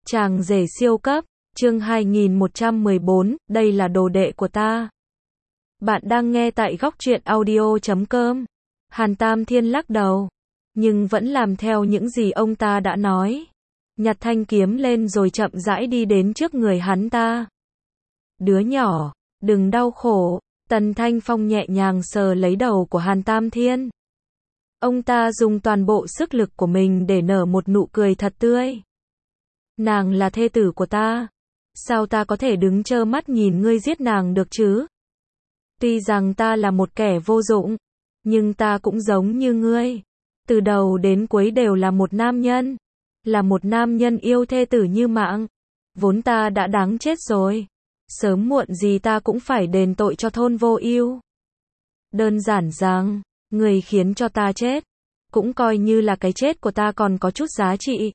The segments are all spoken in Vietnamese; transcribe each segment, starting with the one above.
Chàng rể siêu cấp, chương 2114, đây là đồ đệ của ta. Bạn đang nghe tại góc truyện audio.com. Hàn Tam Thiên lắc đầu, nhưng vẫn làm theo những gì ông ta đã nói. Nhặt thanh kiếm lên rồi chậm rãi đi đến trước người hắn ta. Đứa nhỏ, đừng đau khổ. Tần Thanh Phong nhẹ nhàng sờ lấy đầu của Hàn Tam Thiên. Ông ta dùng toàn bộ sức lực của mình để nở một nụ cười thật tươi. Nàng là thê tử của ta. Sao ta có thể đứng trơ mắt nhìn ngươi giết nàng được chứ? Tuy rằng ta là một kẻ vô dụng, nhưng ta cũng giống như ngươi. Từ đầu đến cuối đều là một nam nhân. Là một nam nhân yêu thê tử như mạng. Vốn ta đã đáng chết rồi. Sớm muộn gì ta cũng phải đền tội cho thôn Vô Ưu. Đơn giản rằng, người khiến cho ta chết, cũng coi như là cái chết của ta còn có chút giá trị.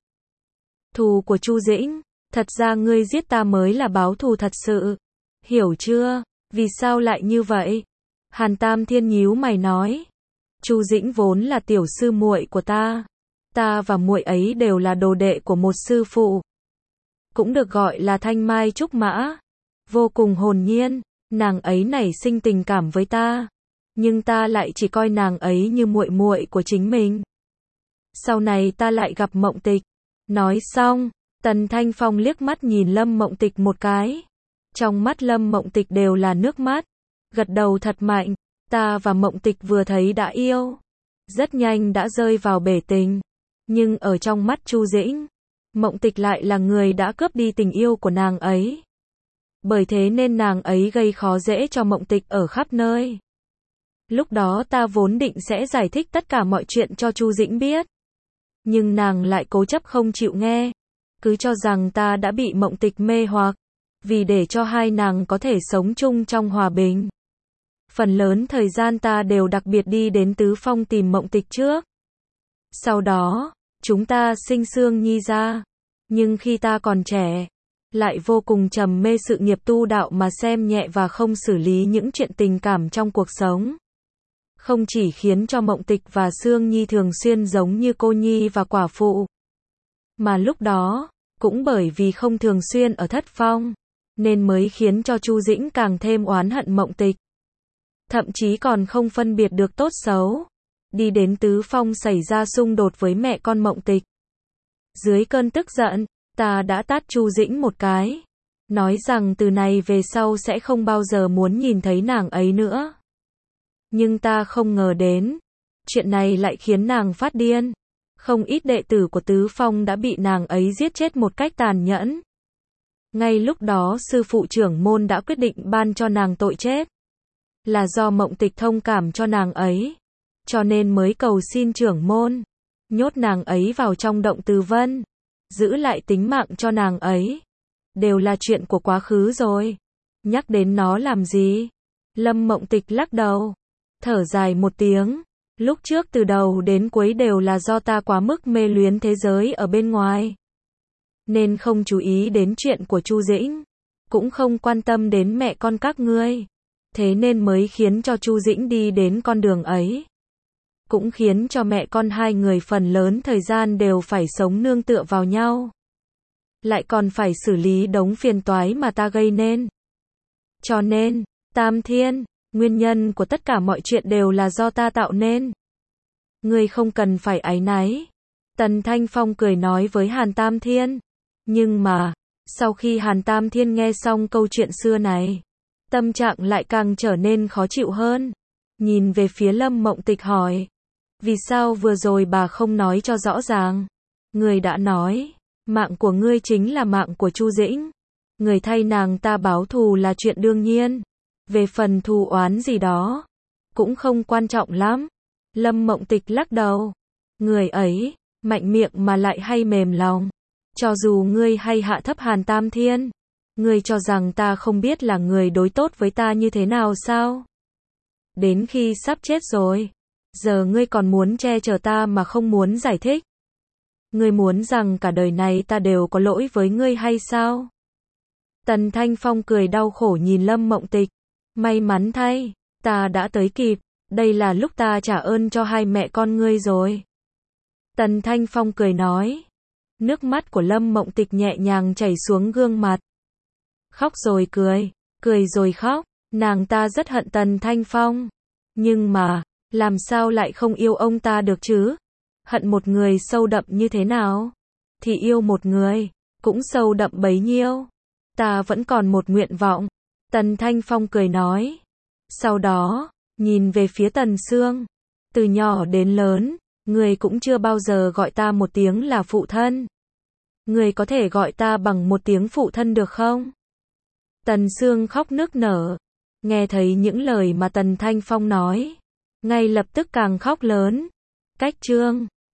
Thù của Chu Dĩnh, thật ra ngươi giết ta mới là báo thù thật sự. Hiểu chưa? Vì sao lại như vậy? Hàn Tam Thiên nhíu mày nói. Chu Dĩnh vốn là tiểu sư muội của ta. Ta và muội ấy đều là đồ đệ của một sư phụ. Cũng được gọi là Thanh Mai Trúc Mã. Vô cùng hồn nhiên, nàng ấy nảy sinh tình cảm với ta. Nhưng ta lại chỉ coi nàng ấy như muội muội của chính mình. Sau này ta lại gặp Mộng Tịch. Nói xong, Tần Thanh Phong liếc mắt nhìn Lâm Mộng Tịch một cái. Trong mắt Lâm Mộng Tịch đều là nước mắt. Gật đầu thật mạnh, ta và Mộng Tịch vừa thấy đã yêu. Rất nhanh đã rơi vào bể tình. Nhưng ở trong mắt Chu Dĩnh, Mộng Tịch lại là người đã cướp đi tình yêu của nàng ấy. Bởi thế nên nàng ấy gây khó dễ cho Mộng Tịch ở khắp nơi. Lúc đó ta vốn định sẽ giải thích tất cả mọi chuyện cho Chu Dĩnh biết. Nhưng nàng lại cố chấp không chịu nghe. Cứ cho rằng ta đã bị Mộng Tịch mê hoặc. Vì để cho hai nàng có thể sống chung trong hòa bình. Phần lớn thời gian ta đều đặc biệt đi đến Tứ Phong tìm Mộng Tịch trước. Sau đó, chúng ta sinh Sương Nhi ra. Nhưng khi ta còn trẻ, lại vô cùng trầm mê sự nghiệp tu đạo mà xem nhẹ và không xử lý những chuyện tình cảm trong cuộc sống. Không chỉ khiến cho Mộng Tịch và Sương Nhi thường xuyên giống như cô nhi và quả phụ. Mà lúc đó, cũng bởi vì không thường xuyên ở Thất Phong, nên mới khiến cho Chu Dĩnh càng thêm oán hận Mộng Tịch. Thậm chí còn không phân biệt được tốt xấu. Đi đến Tứ Phong xảy ra xung đột với mẹ con Mộng Tịch. Dưới cơn tức giận, ta đã tát Chu Dĩnh một cái. Nói rằng từ này về sau sẽ không bao giờ muốn nhìn thấy nàng ấy nữa. Nhưng ta không ngờ đến. Chuyện này lại khiến nàng phát điên. Không ít đệ tử của Tứ Phong đã bị nàng ấy giết chết một cách tàn nhẫn. Ngay lúc đó sư phụ trưởng môn đã quyết định ban cho nàng tội chết. Là do Mộng Tịch thông cảm cho nàng ấy. Cho nên mới cầu xin trưởng môn. Nhốt nàng ấy vào trong động Từ Vân. Giữ lại tính mạng cho nàng ấy. Đều là chuyện của quá khứ rồi. Nhắc đến nó làm gì? Lâm Mộng Tịch lắc đầu. Thở dài một tiếng. Lúc trước từ đầu đến cuối đều là do ta quá mức mê luyến thế giới ở bên ngoài. Nên không chú ý đến chuyện của Chu Dĩnh. Cũng không quan tâm đến mẹ con các ngươi. Thế nên mới khiến cho Chu Dĩnh đi đến con đường ấy. Cũng khiến cho mẹ con hai người phần lớn thời gian đều phải sống nương tựa vào nhau. Lại còn phải xử lý đống phiền toái mà ta gây nên. Cho nên, Tam Thiên, nguyên nhân của tất cả mọi chuyện đều là do ta tạo nên. Ngươi không cần phải áy náy. Tần Thanh Phong cười nói với Hàn Tam Thiên. Nhưng mà, sau khi Hàn Tam Thiên nghe xong câu chuyện xưa này, tâm trạng lại càng trở nên khó chịu hơn. Nhìn về phía Lâm Mộng Tịch hỏi. Vì sao vừa rồi bà không nói cho rõ ràng? Người đã nói, mạng của ngươi chính là mạng của Chu Dĩnh. Người thay nàng ta báo thù là chuyện đương nhiên. Về phần thù oán gì đó, cũng không quan trọng lắm. Lâm Mộng Tịch lắc đầu. Người ấy, mạnh miệng mà lại hay mềm lòng. Cho dù ngươi hay hạ thấp Hàn Tam Thiên, ngươi cho rằng ta không biết là người đối tốt với ta như thế nào sao? Đến khi sắp chết rồi, giờ ngươi còn muốn che chở ta mà không muốn giải thích. Ngươi muốn rằng cả đời này ta đều có lỗi với ngươi hay sao? Tần Thanh Phong cười đau khổ nhìn Lâm Mộng Tịch. May mắn thay, ta đã tới kịp. Đây là lúc ta trả ơn cho hai mẹ con ngươi rồi. Tần Thanh Phong cười nói. Nước mắt của Lâm Mộng Tịch nhẹ nhàng chảy xuống gương mặt. Khóc rồi cười, cười rồi khóc, nàng ta rất hận Tần Thanh Phong. Nhưng mà, làm sao lại không yêu ông ta được chứ? Hận một người sâu đậm như thế nào? Thì yêu một người, cũng sâu đậm bấy nhiêu. Ta vẫn còn một nguyện vọng. Tần Thanh Phong cười nói. Sau đó, nhìn về phía Tần Sương. Từ nhỏ đến lớn, người cũng chưa bao giờ gọi ta một tiếng là phụ thân. Người có thể gọi ta bằng một tiếng phụ thân được không? Tần Sương khóc nức nở. Nghe thấy những lời mà Tần Thanh Phong nói. Ngay lập tức càng khóc lớn. Cách chương